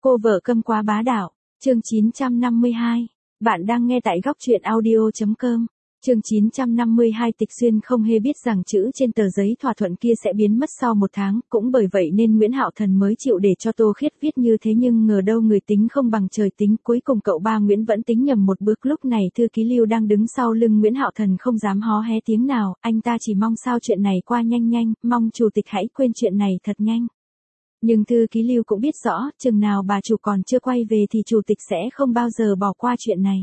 Cô vợ câm quá bá đạo, chương 952. Bạn đang nghe tại góc truyện audio.com. Chương 952. Tịch Xuyên không hề biết rằng chữ trên tờ giấy thỏa thuận kia sẽ biến mất sau 1 tháng, cũng bởi vậy nên Nguyễn Hạo Thần mới chịu để cho Tô Khiết viết như thế, nhưng ngờ đâu người tính không bằng trời tính, cuối cùng cậu ba Nguyễn vẫn tính nhầm một bước. Lúc này thư ký Lưu đang đứng sau lưng Nguyễn Hạo Thần không dám hó hé tiếng nào, anh ta chỉ mong sao chuyện này qua nhanh nhanh, mong chủ tịch hãy quên chuyện này thật nhanh. Nhưng thư ký Lưu cũng biết rõ, chừng nào bà chủ còn chưa quay về thì chủ tịch sẽ không bao giờ bỏ qua chuyện này.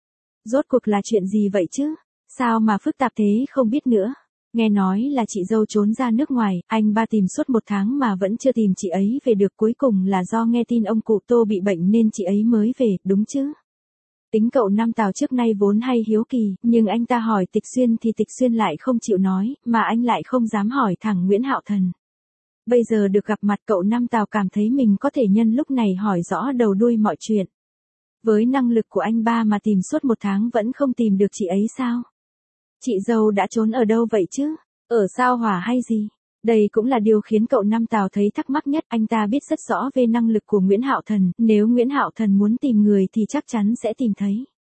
Rốt cuộc là chuyện gì vậy chứ? Sao mà phức tạp thế không biết nữa. Nghe nói là chị dâu trốn ra nước ngoài, anh ba tìm suốt 1 tháng mà vẫn chưa tìm chị ấy về được, cuối cùng là do nghe tin ông cụ Tô bị bệnh nên chị ấy mới về, đúng chứ? Tính cậu Năm Tào trước nay vốn hay hiếu kỳ, nhưng anh ta hỏi Tịch Xuyên thì Tịch Xuyên lại không chịu nói, mà anh lại không dám hỏi thẳng Nguyễn Hạo Thần. Bây giờ được gặp mặt cậu Năm Tào cảm thấy mình có thể nhân lúc này hỏi rõ đầu đuôi mọi chuyện. Với năng lực của anh ba mà tìm suốt 1 tháng vẫn không tìm được chị ấy sao? Chị dâu đã trốn ở đâu vậy chứ? Ở Sao Hỏa hay gì? Đây cũng là điều khiến cậu Năm Tào thấy thắc mắc nhất. Anh ta biết rất rõ về năng lực của Nguyễn Hạo Thần, nếu Nguyễn Hạo Thần muốn tìm người thì chắc chắn sẽ tìm thấy.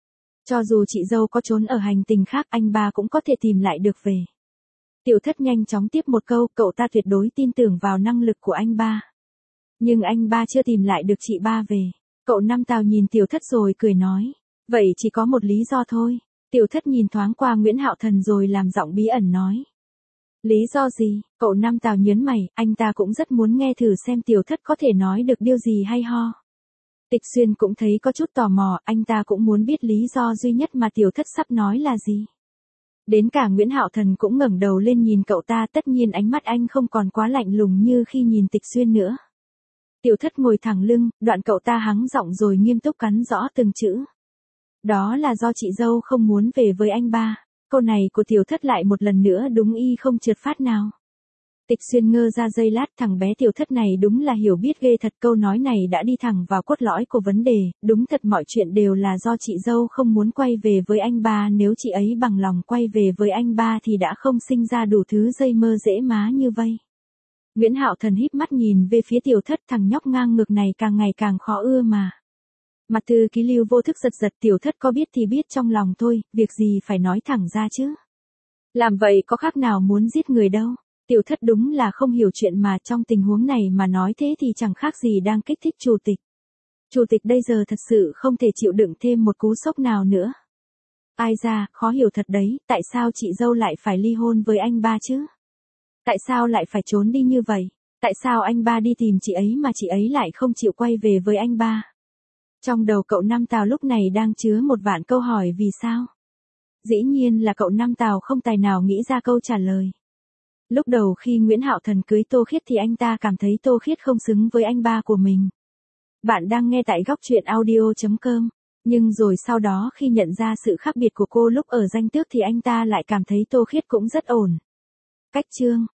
Cho dù chị dâu có trốn ở hành tinh khác, anh ba cũng có thể tìm lại được về. Tiểu Thất nhanh chóng tiếp một câu, cậu ta tuyệt đối tin tưởng vào năng lực của anh ba. Nhưng anh ba chưa tìm lại được chị ba về. Cậu Năm Tào nhìn Tiểu Thất rồi cười nói, vậy chỉ có một lý do thôi. Tiểu Thất nhìn thoáng qua Nguyễn Hạo Thần rồi làm giọng bí ẩn nói. Lý do gì? Cậu Năm Tào nhớn mày, anh ta cũng rất muốn nghe thử xem Tiểu Thất có thể nói được điều gì hay ho. Tịch Xuyên cũng thấy có chút tò mò, anh ta cũng muốn biết lý do duy nhất mà Tiểu Thất sắp nói là gì. Đến cả Nguyễn Hạo Thần cũng ngẩng đầu lên nhìn cậu ta, tất nhiên ánh mắt anh không còn quá lạnh lùng như khi nhìn Tịch Xuyên nữa. Tiểu Thất ngồi thẳng lưng, đoạn cậu ta hắng giọng rồi nghiêm túc cắn rõ từng chữ. Đó là do chị dâu không muốn về với anh ba. Câu này của Tiểu Thất lại một lần nữa đúng y không trượt phát nào. Tịch Xuyên ngơ ra giây lát, thằng bé Tiểu Thất này đúng là hiểu biết ghê thật, câu nói này đã đi thẳng vào cốt lõi của vấn đề, đúng thật mọi chuyện đều là do chị dâu không muốn quay về với anh ba, nếu chị ấy bằng lòng quay về với anh ba thì đã không sinh ra đủ thứ dây mơ dễ má như vây. Nguyễn Hạo Thần híp mắt nhìn về phía Tiểu Thất, thằng nhóc ngang ngược này càng ngày càng khó ưa mà. Mặt thư ký Lưu vô thức giật giật, Tiểu Thất có biết thì biết trong lòng thôi, việc gì phải nói thẳng ra chứ. Làm vậy có khác nào muốn giết người đâu. Tiểu Thất đúng là không hiểu chuyện mà, trong tình huống này mà nói thế thì chẳng khác gì đang kích thích chủ tịch. Chủ tịch bây giờ thật sự không thể chịu đựng thêm một cú sốc nào nữa. Ai ra, khó hiểu thật đấy, tại sao chị dâu lại phải ly hôn với anh ba chứ? Tại sao lại phải trốn đi như vậy? Tại sao anh ba đi tìm chị ấy mà chị ấy lại không chịu quay về với anh ba? Trong đầu cậu Năm Tào lúc này đang chứa 1 vạn câu hỏi vì sao? Dĩ nhiên là cậu Năm Tào không tài nào nghĩ ra câu trả lời. Lúc đầu khi Nguyễn Hạo Thần cưới Tô Khiết thì anh ta cảm thấy Tô Khiết không xứng với anh ba của mình. Bạn đang nghe tại góc truyện audio.com. Nhưng rồi sau đó khi nhận ra sự khác biệt của cô lúc ở Danh Tước thì anh ta lại cảm thấy Tô Khiết cũng rất ổn. Cách chương